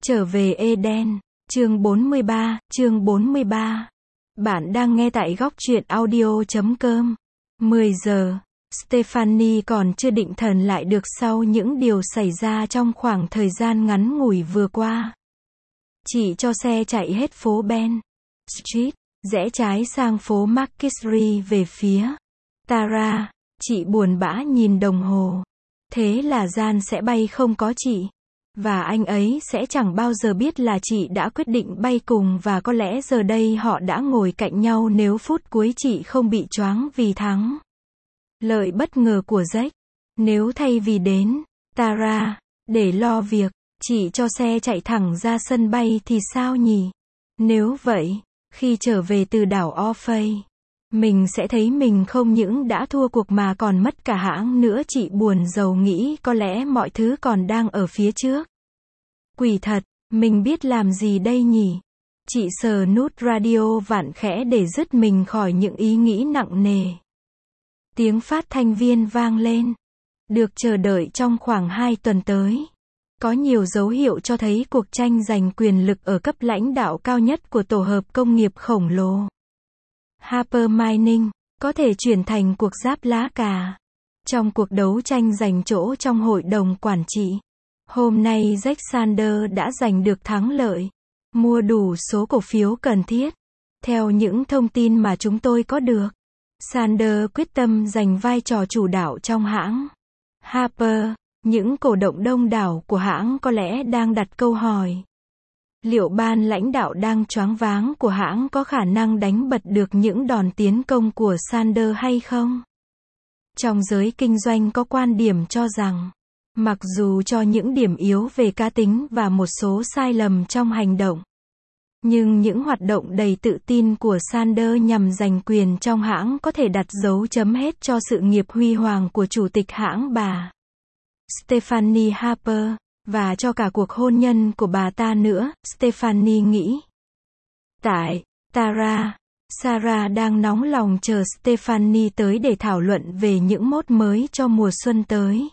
Trở về Eden, chương 43. Bạn đang nghe tại góc truyện audio.com. 10 giờ, Stephanie còn chưa định thần lại được sau những điều xảy ra trong khoảng thời gian ngắn ngủi vừa qua. Chị cho xe chạy hết phố Ben Street, rẽ trái sang phố Market Street về phía Tara. Chị buồn bã nhìn đồng hồ. Thế là Jan sẽ bay không có chị. Và anh ấy sẽ chẳng bao giờ biết là chị đã quyết định bay cùng, và có lẽ giờ đây họ đã ngồi cạnh nhau nếu phút cuối chị không bị choáng vì thắng lợi bất ngờ của Jack. Nếu thay vì đến Tara để lo việc, chị cho xe chạy thẳng ra sân bay thì sao nhỉ? Nếu vậy, khi trở về từ đảo Orphei, mình sẽ thấy mình không những đã thua cuộc mà còn mất cả hãng nữa. Chị buồn rầu nghĩ có lẽ mọi thứ còn đang ở phía trước. Quỷ thật, mình biết làm gì đây nhỉ? Chị sờ nút radio vặn khẽ để dứt mình khỏi những ý nghĩ nặng nề. Tiếng phát thanh viên vang lên. Được chờ đợi trong khoảng 2 tuần tới. Có nhiều dấu hiệu cho thấy cuộc tranh giành quyền lực ở cấp lãnh đạo cao nhất của tổ hợp công nghiệp khổng lồ Harper Mining có thể chuyển thành cuộc giáp lá cà. Trong cuộc đấu tranh giành chỗ trong hội đồng quản trị, hôm nay Jack Sanders đã giành được thắng lợi, mua đủ số cổ phiếu cần thiết. Theo những thông tin mà chúng tôi có được, Sanders quyết tâm giành vai trò chủ đạo trong hãng Harper. Những cổ động đông đảo của hãng có lẽ đang đặt câu hỏi: liệu ban lãnh đạo đang choáng váng của hãng có khả năng đánh bật được những đòn tiến công của Sanders hay không? Trong giới kinh doanh có quan điểm cho rằng, mặc dù cho những điểm yếu về cá tính và một số sai lầm trong hành động, nhưng những hoạt động đầy tự tin của Sanders nhằm giành quyền trong hãng có thể đặt dấu chấm hết cho sự nghiệp huy hoàng của chủ tịch hãng bà Stephanie Harper, và cho cả cuộc hôn nhân của bà ta nữa, Stephanie nghĩ. Tại Tara, Sarah đang nóng lòng chờ Stephanie tới để thảo luận về những mốt mới cho mùa xuân tới.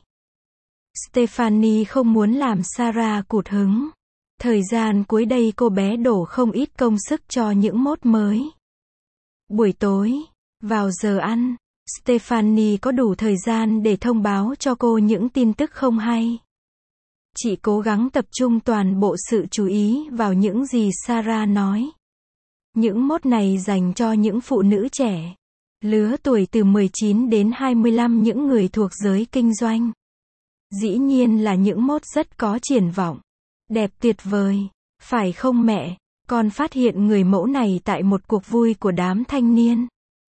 Stephanie không muốn làm Sarah cụt hứng. Thời gian cuối đây cô bé đổ không ít công sức cho những mốt mới. Buổi tối, vào giờ ăn, Stephanie có đủ thời gian để thông báo cho cô những tin tức không hay. Chị cố gắng tập trung toàn bộ sự chú ý vào những gì Sarah nói. Những mốt này dành cho những phụ nữ trẻ, lứa tuổi từ 19 đến 25, những người thuộc giới kinh doanh. Dĩ nhiên là những mốt rất có triển vọng. Đẹp tuyệt vời, phải không mẹ? Con phát hiện người mẫu này tại một cuộc vui của đám thanh niên.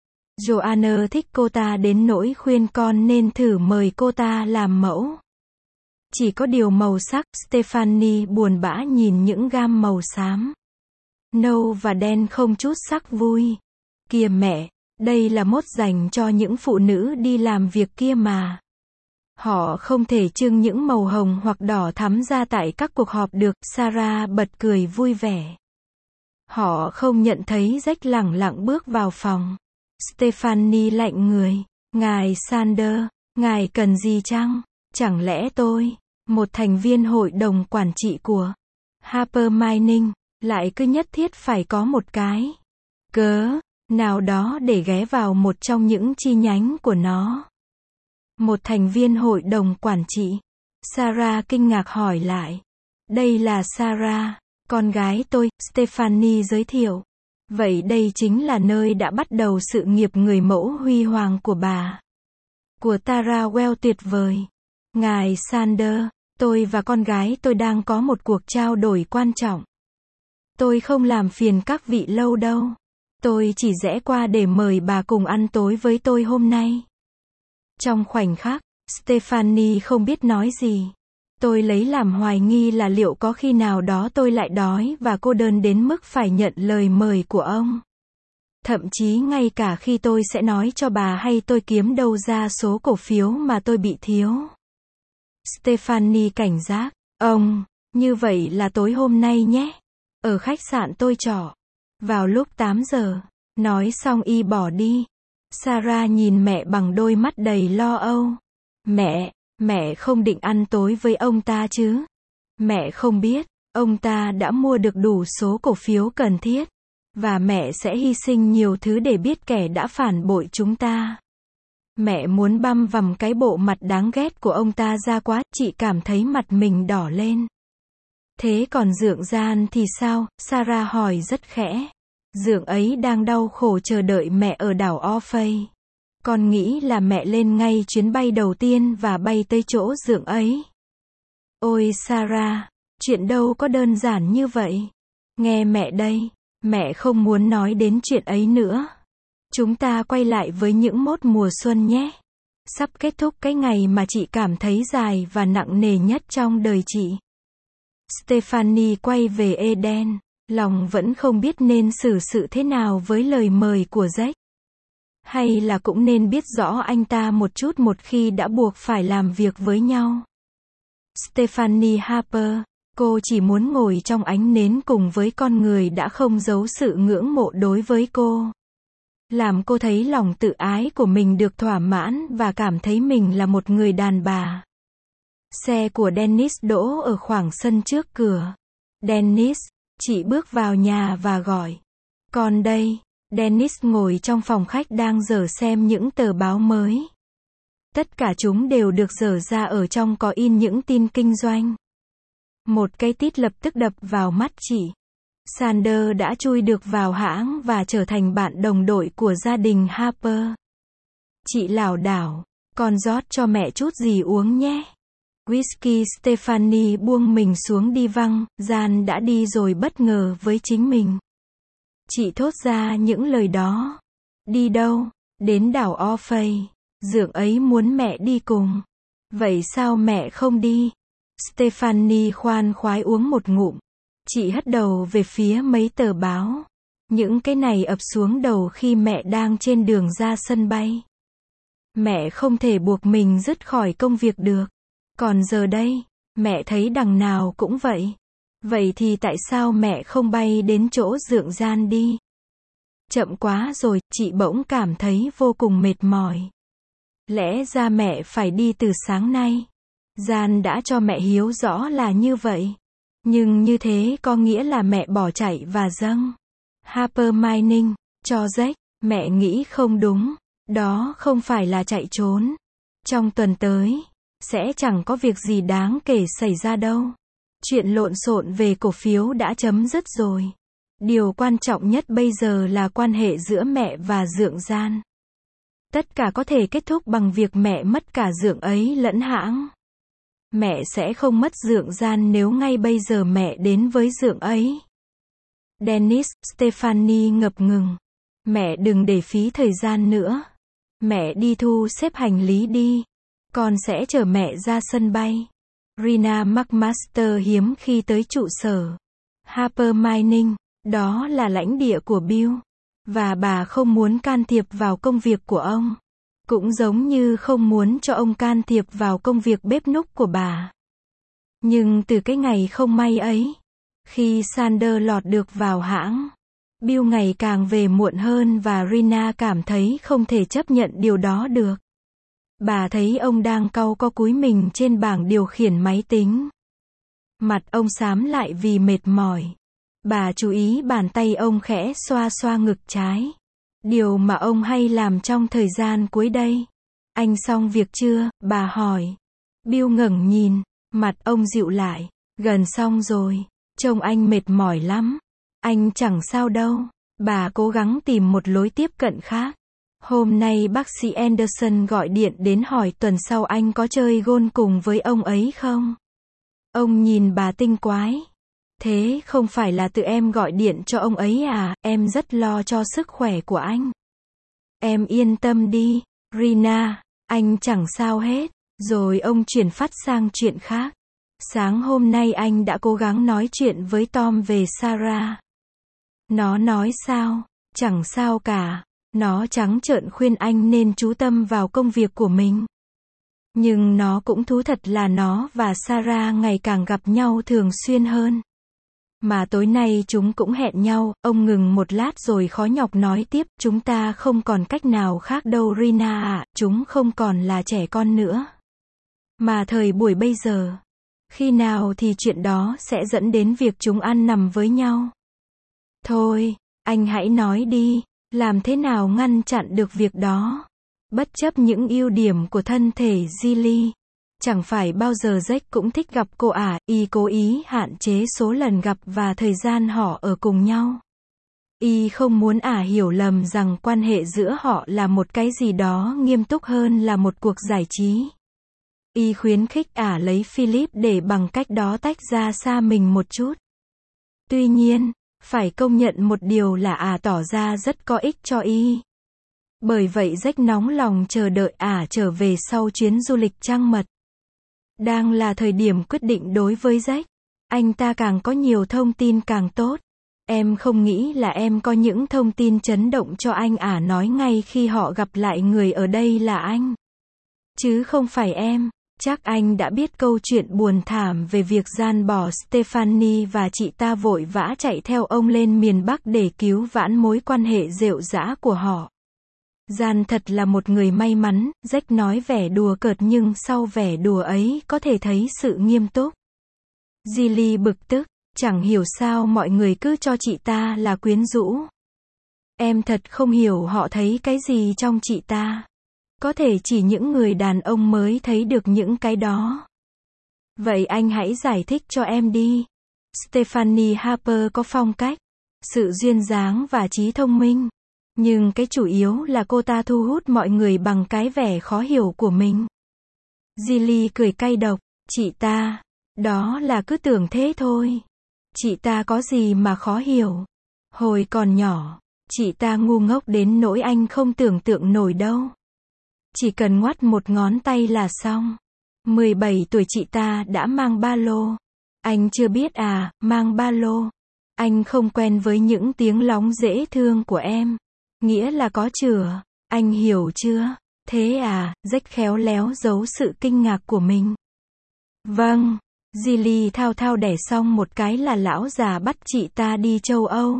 Joanna thích cô ta đến nỗi khuyên con nên thử mời cô ta làm mẫu. Chỉ có điều màu sắc, Stephanie buồn bã nhìn những gam màu xám, nâu và đen không chút sắc vui. Kìa mẹ, đây là mốt dành cho những phụ nữ đi làm việc kia mà. Họ không thể trưng những màu hồng hoặc đỏ thắm ra tại các cuộc họp được. Sarah bật cười vui vẻ. Họ không nhận thấy Jack lẳng lặng bước vào phòng. Stephanie lạnh người. Ngài Sanders, ngài cần gì chăng? Chẳng lẽ tôi, một thành viên hội đồng quản trị của Harper Mining, lại cứ nhất thiết phải có một cái cớ nào đó để ghé vào một trong những chi nhánh của nó? Một thành viên hội đồng quản trị? Sarah kinh ngạc hỏi lại. Đây là Sarah, con gái tôi, Stephanie giới thiệu. Vậy đây chính là nơi đã bắt đầu sự nghiệp người mẫu huy hoàng của bà. Của Tara Well tuyệt vời. Ngài Sanders, tôi và con gái tôi đang có một cuộc trao đổi quan trọng. Tôi không làm phiền các vị lâu đâu. Tôi chỉ rẽ qua để mời bà cùng ăn tối với tôi hôm nay. Trong khoảnh khắc, Stephanie không biết nói gì. Tôi lấy làm hoài nghi là liệu có khi nào đó tôi lại đói và cô đơn đến mức phải nhận lời mời của ông. Thậm chí ngay cả khi tôi sẽ nói cho bà hay tôi kiếm đâu ra số cổ phiếu mà tôi bị thiếu. Stephanie cảnh giác. Ông, như vậy là tối hôm nay nhé. Ở khách sạn tôi trọ. Vào lúc 8 giờ. Nói xong y bỏ đi. Sarah nhìn mẹ bằng đôi mắt đầy lo âu. Mẹ không định ăn tối với ông ta chứ? Mẹ không biết, Ông ta đã mua được đủ số cổ phiếu cần thiết. Và mẹ sẽ hy sinh nhiều thứ để biết kẻ đã phản bội chúng ta. Mẹ muốn băm vằm cái bộ mặt đáng ghét của ông ta ra quá, chị cảm thấy mặt mình đỏ lên. Thế còn Dượng Gian thì sao? Sarah hỏi rất khẽ. Dượng ấy đang đau khổ chờ đợi mẹ ở đảo Orphei. Con nghĩ là mẹ lên ngay chuyến bay đầu tiên và bay tới chỗ Dượng ấy. Ôi Sarah, chuyện đâu có đơn giản như vậy. Nghe mẹ đây, mẹ không muốn nói đến chuyện ấy nữa. Chúng ta quay lại với những mốt mùa xuân nhé. Sắp kết thúc cái ngày mà chị cảm thấy dài và nặng nề nhất trong đời chị. Stephanie quay về Eden, lòng vẫn không biết nên xử sự thế nào với lời mời của Jack. Hay là cũng nên biết rõ anh ta một chút một khi đã buộc phải làm việc với nhau. Stephanie Harper, cô chỉ muốn ngồi trong ánh nến cùng với con người đã không giấu sự ngưỡng mộ đối với cô. Làm cô thấy lòng tự ái của mình được thỏa mãn và cảm thấy mình là một người đàn bà. Xe của Dennis đỗ ở khoảng sân trước cửa. Dennis, chị bước vào nhà và gọi. Còn đây, Dennis ngồi trong phòng khách đang dở xem những tờ báo mới. Tất cả chúng đều được dở ra ở trong có in những tin kinh doanh. Một cái tít lập tức đập vào mắt chị. Sander đã chui được vào hãng và trở thành bạn đồng đội của gia đình Harper. Chị lảo đảo, con rót cho mẹ chút gì uống nhé. Whisky. Stephanie buông mình xuống đi văng, Gian đã đi rồi bất ngờ với chính mình. Chị thốt ra những lời đó. Đi đâu? Đến đảo Orphei. Dượng ấy muốn mẹ đi cùng. Vậy sao mẹ không đi? Stephanie khoan khoái uống một ngụm. Chị hất đầu về phía mấy tờ báo. Những cái này ập xuống đầu khi mẹ đang trên đường ra sân bay. Mẹ không thể buộc mình dứt khỏi công việc được. Còn giờ đây, mẹ thấy đằng nào cũng vậy. Vậy thì tại sao mẹ không bay đến chỗ Dượng Gian đi? Chậm quá rồi, chị bỗng cảm thấy vô cùng mệt mỏi. Lẽ ra mẹ phải đi từ sáng nay. Gian đã cho mẹ hiếu rõ là như vậy. Nhưng như thế có nghĩa là mẹ bỏ chạy và dâng. Harper Mining, cho Jack, mẹ nghĩ không đúng. Đó không phải là chạy trốn. Trong tuần tới, sẽ chẳng có việc gì đáng kể xảy ra đâu. Chuyện lộn xộn về cổ phiếu đã chấm dứt rồi. Điều quan trọng nhất bây giờ là quan hệ giữa mẹ và Dượng Gian. Tất cả có thể kết thúc bằng việc mẹ mất cả Dượng ấy lẫn hãng. Mẹ sẽ không mất Dượng Gian nếu ngay bây giờ mẹ đến với Dượng ấy. Dennis. Stephanie ngập ngừng. Mẹ đừng để phí thời gian nữa. Mẹ đi thu xếp hành lý đi. Con sẽ chở mẹ ra sân bay. Rina McMaster hiếm khi tới trụ sở Harper Mining. Đó là lãnh địa của Bill. Và bà không muốn can thiệp vào công việc của ông. Cũng giống như không muốn cho ông can thiệp vào công việc bếp núc của bà. Nhưng từ cái ngày không may ấy, khi Sander lọt được vào hãng, Bill ngày càng về muộn hơn và Rina cảm thấy không thể chấp nhận điều đó được. Bà thấy ông đang cau có cúi mình trên bảng điều khiển máy tính. Mặt ông xám lại vì mệt mỏi. Bà chú ý bàn tay ông khẽ xoa xoa ngực trái. Điều mà ông hay làm trong thời gian cuối đây. Anh xong việc chưa? Bà hỏi. Bill ngẩng nhìn, mặt ông dịu lại. Gần xong rồi. Trông anh mệt mỏi lắm. Anh chẳng sao đâu. Bà cố gắng tìm một lối tiếp cận khác. Hôm nay bác sĩ Anderson gọi điện đến hỏi tuần sau anh có chơi golf cùng với ông ấy không? Ông nhìn bà tinh quái. Thế không phải là tự em gọi điện cho ông ấy à? Em rất lo cho sức khỏe của anh. Em yên tâm đi, Rina, anh chẳng sao hết. Rồi ông chuyển phát sang chuyện khác. Sáng hôm nay anh đã cố gắng nói chuyện với Tom về Sarah. Nó nói sao? Chẳng sao cả. Nó trắng trợn khuyên anh nên chú tâm vào công việc của mình. Nhưng nó cũng thú thật là nó và Sarah ngày càng gặp nhau thường xuyên hơn. Mà tối nay chúng cũng hẹn nhau. Ông ngừng một lát rồi khó nhọc nói tiếp. Chúng ta không còn cách nào khác đâu Rina ạ. Chúng không còn là trẻ con nữa. Mà thời buổi bây giờ, Khi nào thì chuyện đó sẽ dẫn đến việc chúng ăn nằm với nhau? Thôi, anh hãy nói đi, làm thế nào ngăn chặn được việc đó? Bất chấp những ưu điểm của thân thể Jilly, chẳng phải bao giờ Jack cũng thích gặp cô à, y cố ý hạn chế số lần gặp và thời gian họ ở cùng nhau. Y không muốn hiểu lầm rằng quan hệ giữa họ là một cái gì đó nghiêm túc hơn là một cuộc giải trí. Y khuyến khích lấy Philip để bằng cách đó tách ra xa mình một chút. Tuy nhiên, phải công nhận một điều là tỏ ra rất có ích cho Y. Bởi vậy Jack nóng lòng chờ đợi trở về sau chuyến du lịch trăng mật. Đang là thời điểm quyết định đối với Jack. Anh ta càng có nhiều thông tin càng tốt. Em không nghĩ là em có những thông tin chấn động cho anh nói ngay khi họ gặp lại người ở đây là anh. Chứ không phải em. Chắc anh đã biết câu chuyện buồn thảm về việc gian bỏ Stephanie và chị ta vội vã chạy theo ông lên miền Bắc để cứu vãn mối quan hệ rệu rã của họ. Gian thật là một người may mắn, Jack nói vẻ đùa cợt nhưng sau vẻ đùa ấy có thể thấy sự nghiêm túc. Jilly bực tức, chẳng hiểu sao mọi người cứ cho chị ta là quyến rũ. Em thật không hiểu họ thấy cái gì trong chị ta. Có thể chỉ những người đàn ông mới thấy được những cái đó. Vậy anh hãy giải thích cho em đi. Stephanie Harper có phong cách, sự duyên dáng và trí thông minh. Nhưng cái chủ yếu là cô ta thu hút mọi người bằng cái vẻ khó hiểu của mình. Jilly cười cay độc, chị ta, đó là cứ tưởng thế thôi. Chị ta có gì mà khó hiểu. Hồi còn nhỏ, chị ta ngu ngốc đến nỗi anh không tưởng tượng nổi đâu. Chỉ cần ngoắt một ngón tay là xong. 17 tuổi chị ta đã mang ba lô. Anh chưa biết mang ba lô. Anh không quen với những tiếng lóng dễ thương của em. Nghĩa là có chửa. Anh hiểu chưa? Thế Jack khéo léo giấu sự kinh ngạc của mình. Vâng. Jilly thao thao đẻ xong một cái là lão già bắt chị ta đi châu Âu.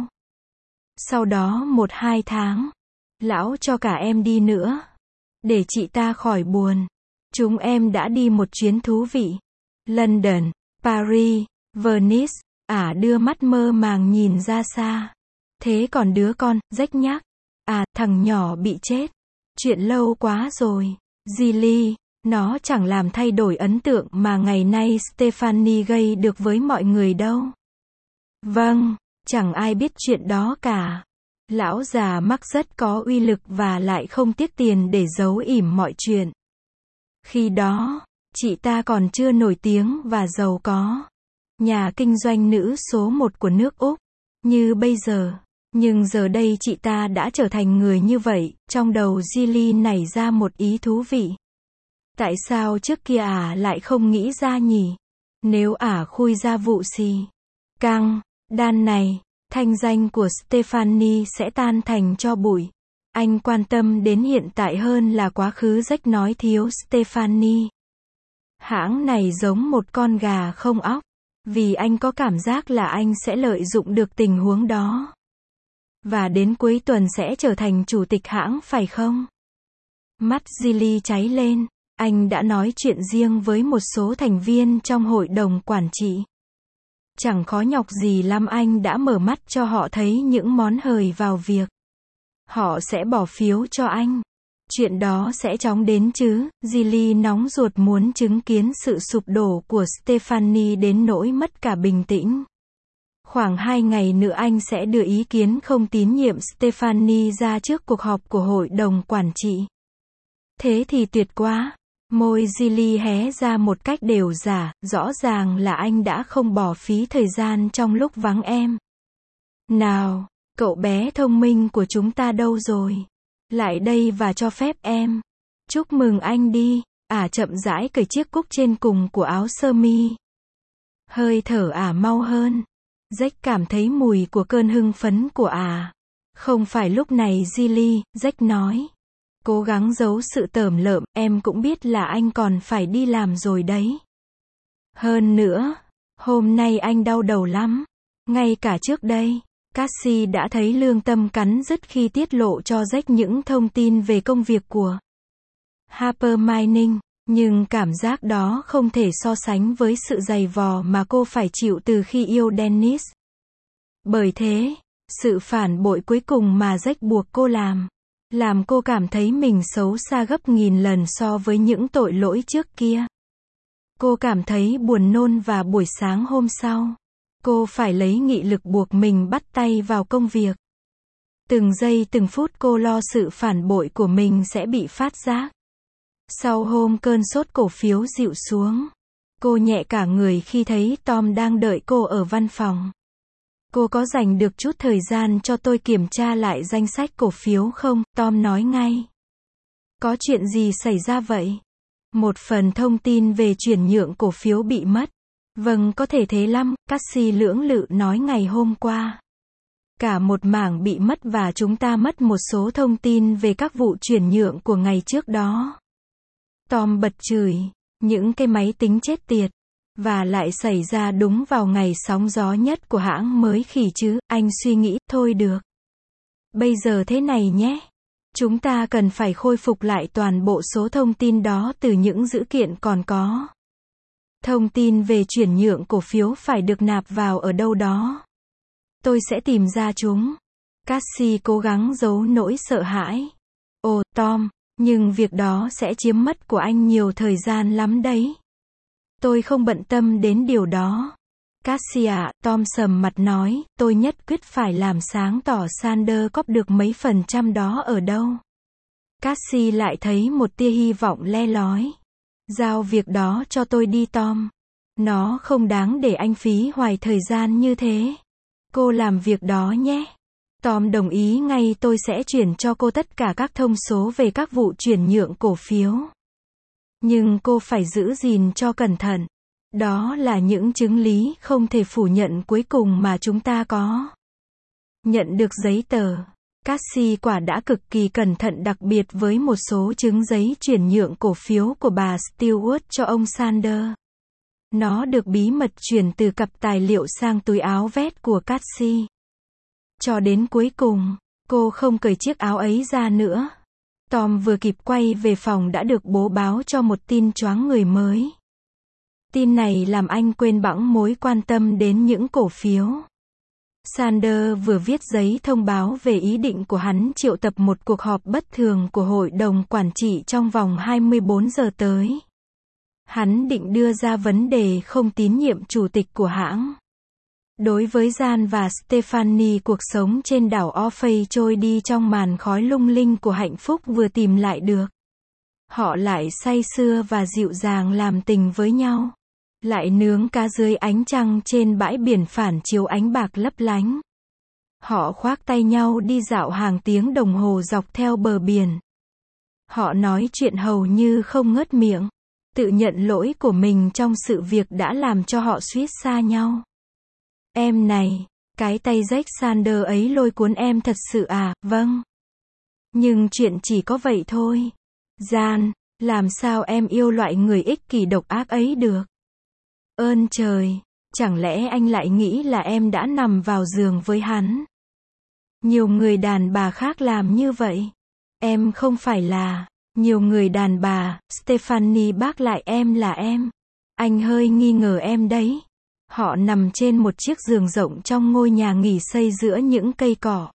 Sau đó 1-2 tháng, lão cho cả em đi nữa. Để chị ta khỏi buồn. Chúng em đã đi một chuyến thú vị. London, Paris, Venice. Đưa mắt mơ màng nhìn ra xa. Thế còn đứa con, Jack nhắc. Thằng nhỏ bị chết. Chuyện lâu quá rồi. Jilly, nó chẳng làm thay đổi ấn tượng mà ngày nay Stephanie gây được với mọi người đâu. Vâng, chẳng ai biết chuyện đó cả. Lão già mắc rất có uy lực và lại không tiếc tiền để giấu ỉm mọi chuyện. Khi đó, chị ta còn chưa nổi tiếng và giàu có. Nhà kinh doanh nữ số 1 của nước Úc. Như bây giờ. Nhưng giờ đây chị ta đã trở thành người như vậy. Trong đầu Jilly nảy ra một ý thú vị. Tại sao trước kia lại không nghĩ ra nhỉ? Nếu khui ra vụ xì căng đan này, thanh danh của Stephanie sẽ tan thành tro bụi. Anh quan tâm đến hiện tại hơn là quá khứ, Jack nói thiếu Stephanie. Hãng này giống một con gà không óc. Vì anh có cảm giác là anh sẽ lợi dụng được tình huống đó. Và đến cuối tuần sẽ trở thành chủ tịch hãng phải không? Mắt Jilly cháy lên. Anh đã nói chuyện riêng với một số thành viên trong hội đồng quản trị. Chẳng khó nhọc gì lắm, anh đã mở mắt cho họ thấy những món hời vào việc. Họ sẽ bỏ phiếu cho anh. Chuyện đó sẽ chóng đến chứ. Jilly nóng ruột muốn chứng kiến sự sụp đổ của Stephanie đến nỗi mất cả bình tĩnh. Khoảng 2 ngày nữa anh sẽ đưa ý kiến không tín nhiệm Stephanie ra trước cuộc họp của hội đồng quản trị. Thế thì tuyệt quá. Môi Jilly hé ra một cách đều giả, rõ ràng là anh đã không bỏ phí thời gian trong lúc vắng em. Nào, cậu bé thông minh của chúng ta đâu rồi? Lại đây và cho phép em. Chúc mừng anh đi. Chậm rãi cởi chiếc cúc trên cùng của áo sơ mi. Hơi thở mau hơn. Jack cảm thấy mùi của cơn hưng phấn của Không phải lúc này Jilly, Jack nói. Cố gắng giấu sự tởm lợm, em cũng biết là anh còn phải đi làm rồi đấy. Hơn nữa, hôm nay anh đau đầu lắm. Ngay cả trước đây, Cassie đã thấy lương tâm cắn rứt khi tiết lộ cho Jack những thông tin về công việc của Harper Mining. Nhưng cảm giác đó không thể so sánh với sự dày vò mà cô phải chịu từ khi yêu Dennis. Bởi thế, sự phản bội cuối cùng mà Jack buộc cô làm cô cảm thấy mình xấu xa gấp nghìn lần so với những tội lỗi trước kia. Cô cảm thấy buồn nôn và buổi sáng hôm sau, cô phải lấy nghị lực buộc mình bắt tay vào công việc. Từng giây từng phút cô lo sự phản bội của mình sẽ bị phát giác. Sau hôm cơn sốt cổ phiếu dịu xuống, cô nhẹ cả người khi thấy Tom đang đợi cô ở văn phòng. Cô có dành được chút thời gian cho tôi kiểm tra lại danh sách cổ phiếu không? Tom nói ngay. Có chuyện gì xảy ra vậy? Một phần thông tin về chuyển nhượng cổ phiếu bị mất. Vâng, có thể thế lắm, Cassie lưỡng lự nói ngày hôm qua. Cả một mảng bị mất và chúng ta mất một số thông tin về các vụ chuyển nhượng của ngày trước đó. Tom bật chửi, những cái máy tính chết tiệt. Và lại xảy ra đúng vào ngày sóng gió nhất của hãng mới khỉ chứ, anh suy nghĩ, thôi được. Bây giờ thế này nhé. Chúng ta cần phải khôi phục lại toàn bộ số thông tin đó từ những dữ kiện còn có. Thông tin về chuyển nhượng cổ phiếu phải được nạp vào ở đâu đó. Tôi sẽ tìm ra chúng. Cassie cố gắng giấu nỗi sợ hãi. Ồ, Tom, nhưng việc đó sẽ chiếm mất của anh nhiều thời gian lắm đấy. Tôi không bận tâm đến điều đó. Cassie ạ, Tom sầm mặt nói, tôi nhất quyết phải làm sáng tỏ Sanders cóp được mấy % đó ở đâu. Cassie lại thấy một tia hy vọng le lói. Giao việc đó cho tôi đi Tom. Nó không đáng để anh phí hoài thời gian như thế. Cô làm việc đó nhé. Tom đồng ý ngay, tôi sẽ chuyển cho cô tất cả các thông số về các vụ chuyển nhượng cổ phiếu. Nhưng cô phải giữ gìn cho cẩn thận. Đó là những chứng lý không thể phủ nhận cuối cùng mà chúng ta có. Nhận được giấy tờ. Cassie quả đã cực kỳ cẩn thận, đặc biệt với một số chứng giấy chuyển nhượng cổ phiếu của bà Stewart cho ông Sanders. Nó được bí mật chuyển từ cặp tài liệu sang túi áo vest của Cassie. Cho đến cuối cùng, cô không cởi chiếc áo ấy ra nữa. Tom vừa kịp quay về phòng đã được bố báo cho một tin choáng người mới. Tin này làm anh quên bẵng mối quan tâm đến những cổ phiếu. Sanders vừa viết giấy thông báo về ý định của hắn triệu tập một cuộc họp bất thường của hội đồng quản trị trong vòng 24 giờ tới. Hắn định đưa ra vấn đề không tín nhiệm chủ tịch của hãng. Đối với Jan và Stephanie, cuộc sống trên đảo Orpheus trôi đi trong màn khói lung linh của hạnh phúc vừa tìm lại được. Họ lại say sưa và dịu dàng làm tình với nhau. Lại nướng cá dưới ánh trăng trên bãi biển phản chiếu ánh bạc lấp lánh. Họ khoác tay nhau đi dạo hàng tiếng đồng hồ dọc theo bờ biển. Họ nói chuyện hầu như không ngớt miệng. Tự nhận lỗi của mình trong sự việc đã làm cho họ suýt xa nhau. Em này, cái tay Jack Sanders ấy lôi cuốn em thật sự à? Vâng. Nhưng chuyện chỉ có vậy thôi. Jan, làm sao em yêu loại người ích kỷ độc ác ấy được? Ơn trời, chẳng lẽ anh lại nghĩ là em đã nằm vào giường với hắn? Nhiều người đàn bà khác làm như vậy. Em không phải là. Nhiều người đàn bà, Stephanie bác lại em là em. Anh hơi nghi ngờ em đấy. Họ nằm trên một chiếc giường rộng trong ngôi nhà nghỉ xây giữa những cây cỏ.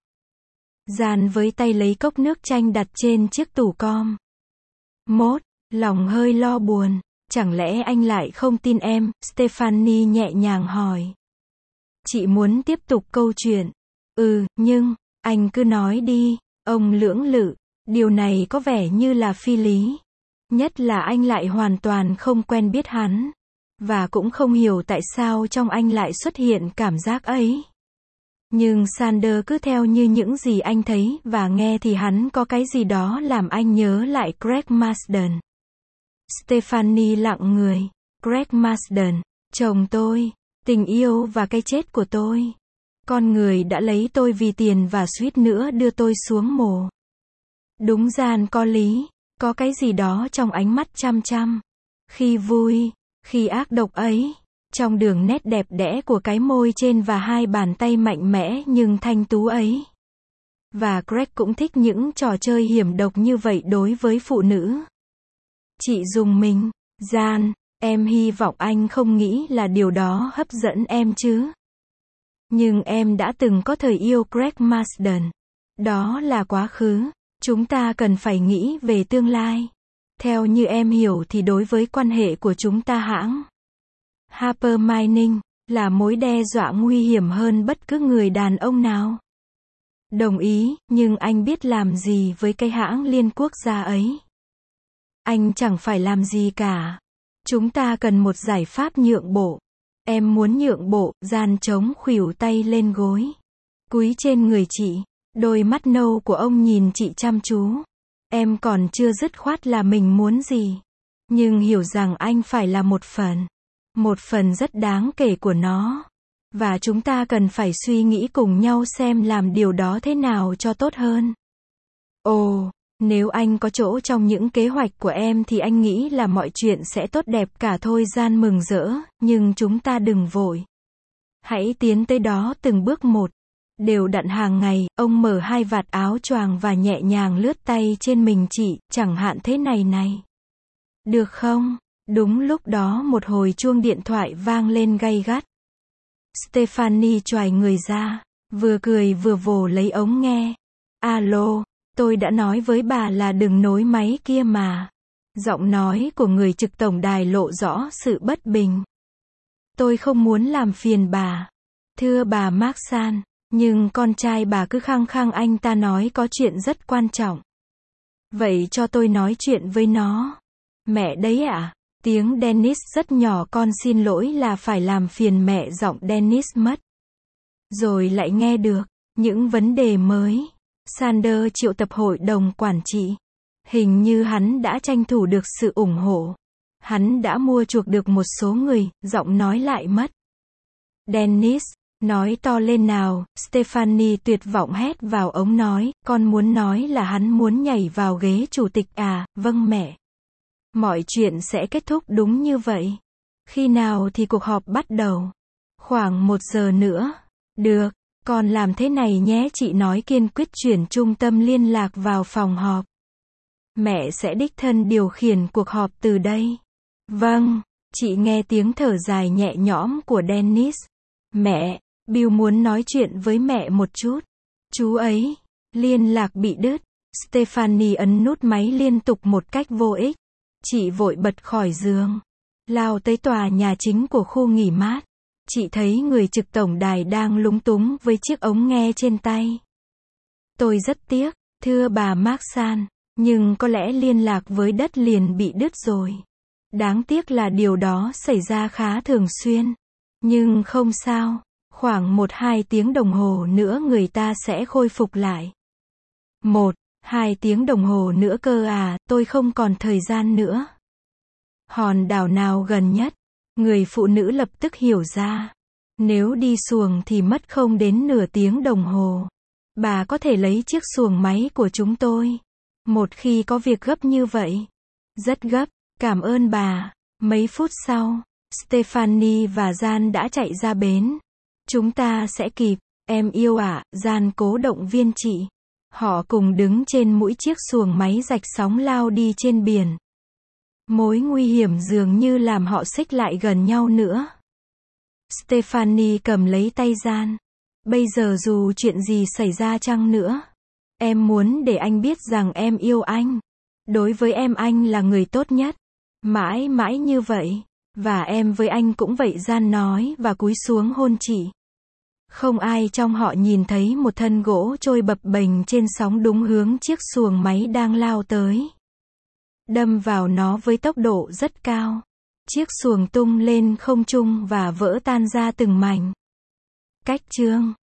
Jan với tay lấy cốc nước chanh đặt trên chiếc tủ com. Mốt, lòng hơi lo buồn. Chẳng lẽ anh lại không tin em? Stephanie nhẹ nhàng hỏi. Chị muốn tiếp tục câu chuyện. Nhưng, anh cứ nói đi. Ông lưỡng lự. Điều này có vẻ như là phi lý. Nhất là anh lại hoàn toàn không quen biết hắn. Và cũng không hiểu tại sao trong anh lại xuất hiện cảm giác ấy. Nhưng Sanders cứ theo như những gì anh thấy và nghe thì hắn có cái gì đó làm anh nhớ lại Craig Marsden. Stephanie lặng người. Craig Marsden, chồng tôi, tình yêu và cái chết của tôi. Con người đã lấy tôi vì tiền và suýt nữa đưa tôi xuống mồ. Đúng, Jan có lý, có cái gì đó trong ánh mắt chăm chăm. Khi vui, khi ác độc ấy. Trong đường nét đẹp đẽ của cái môi trên và hai bàn tay mạnh mẽ nhưng thanh tú ấy. Và Craig cũng thích những trò chơi hiểm độc như vậy đối với phụ nữ. Chị rùng mình. Gian, em hy vọng anh không nghĩ là điều đó hấp dẫn em chứ. Nhưng em đã từng có thời yêu Greg Marsden. Đó là quá khứ. Chúng ta cần phải nghĩ về tương lai. Theo như em hiểu thì đối với quan hệ của chúng ta hãng Harper Mining là mối đe dọa nguy hiểm hơn bất cứ người đàn ông nào. Đồng ý, nhưng anh biết làm gì với cái hãng liên quốc gia ấy? Anh chẳng phải làm gì cả. Chúng ta cần một giải pháp nhượng bộ. Em muốn nhượng bộ, Gian chống khuỷu tay lên gối. Cúi trên người chị. Đôi mắt nâu của ông nhìn chị chăm chú. Em còn chưa dứt khoát là mình muốn gì. Nhưng hiểu rằng anh phải là một phần rất đáng kể của nó. Và chúng ta cần phải suy nghĩ cùng nhau xem làm điều đó thế nào cho tốt hơn. Ồ, nếu anh có chỗ trong những kế hoạch của em thì anh nghĩ là mọi chuyện sẽ tốt đẹp cả thôi. Gian mừng rỡ, nhưng chúng ta đừng vội. Hãy tiến tới đó từng bước một. Đều đặn hàng ngày, ông mở hai vạt áo choàng và nhẹ nhàng lướt tay trên mình chị, chẳng hạn thế này. Được không? Đúng lúc đó một hồi chuông điện thoại vang lên gay gắt. Stephanie choài người ra, vừa cười vừa vồ lấy ống nghe. Alo, tôi đã nói với bà là đừng nối máy kia mà. Giọng nói của người trực tổng đài lộ rõ sự bất bình. Tôi không muốn làm phiền bà. Thưa bà Marksan, nhưng con trai bà cứ khăng khăng anh ta nói có chuyện rất quan trọng. Vậy cho tôi nói chuyện với nó. Mẹ đấy ạ. Tiếng Dennis rất nhỏ. Con xin lỗi là phải làm phiền mẹ. Giọng Dennis mất. Rồi lại nghe được những vấn đề mới. Sander triệu tập hội đồng quản trị. Hình như hắn đã tranh thủ được sự ủng hộ. Hắn đã mua chuộc được một số người. Giọng nói lại mất. Dennis, nói to lên nào. Stephanie tuyệt vọng hét vào ống nói. Con muốn nói là hắn muốn nhảy vào ghế chủ tịch à? Vâng mẹ. Mọi chuyện sẽ kết thúc đúng như vậy. Khi nào thì cuộc họp bắt đầu? Khoảng 1 giờ nữa. Được, con làm thế này nhé, chị nói kiên quyết chuyển trung tâm liên lạc vào phòng họp. Mẹ sẽ đích thân điều khiển cuộc họp từ đây. Vâng, chị nghe tiếng thở dài nhẹ nhõm của Dennis. Mẹ, Bill muốn nói chuyện với mẹ một chút. Chú ấy, liên lạc bị đứt. Stephanie ấn nút máy liên tục một cách vô ích. Chị vội bật khỏi giường, lao tới tòa nhà chính của khu nghỉ mát. Chị thấy người trực tổng đài đang lúng túng với chiếc ống nghe trên tay. Tôi rất tiếc, thưa bà Marksan, nhưng có lẽ liên lạc với đất liền bị đứt rồi. Đáng tiếc là điều đó xảy ra khá thường xuyên. Nhưng không sao, khoảng 1-2 tiếng đồng hồ nữa người ta sẽ khôi phục lại. 1-2 tiếng đồng hồ nữa cơ à? Tôi không còn thời gian nữa. Hòn đảo nào gần nhất? Người phụ nữ lập tức hiểu ra. Nếu đi xuồng thì mất không đến nửa tiếng đồng hồ. Bà có thể lấy chiếc xuồng máy của chúng tôi. Một khi có việc gấp như vậy. Rất gấp, cảm ơn bà. Mấy phút sau, Stephanie và Gian đã chạy ra bến. Chúng ta sẽ kịp, em yêu ạ, Gian cố động viên chị. Họ cùng đứng trên mũi chiếc xuồng máy rạch sóng lao đi trên biển. Mối nguy hiểm dường như làm họ xích lại gần nhau nữa. Stephanie cầm lấy tay Gian. Bây giờ dù chuyện gì xảy ra chăng nữa, em muốn để anh biết rằng em yêu anh. Đối với em anh là người tốt nhất. Mãi mãi như vậy. Và em với anh cũng vậy, Gian nói và cúi xuống hôn chị. Không ai trong họ nhìn thấy một thân gỗ trôi bập bềnh trên sóng đúng hướng chiếc xuồng máy đang lao tới. Đâm vào nó với tốc độ rất cao. Chiếc xuồng tung lên không trung và vỡ tan ra từng mảnh. Cách chương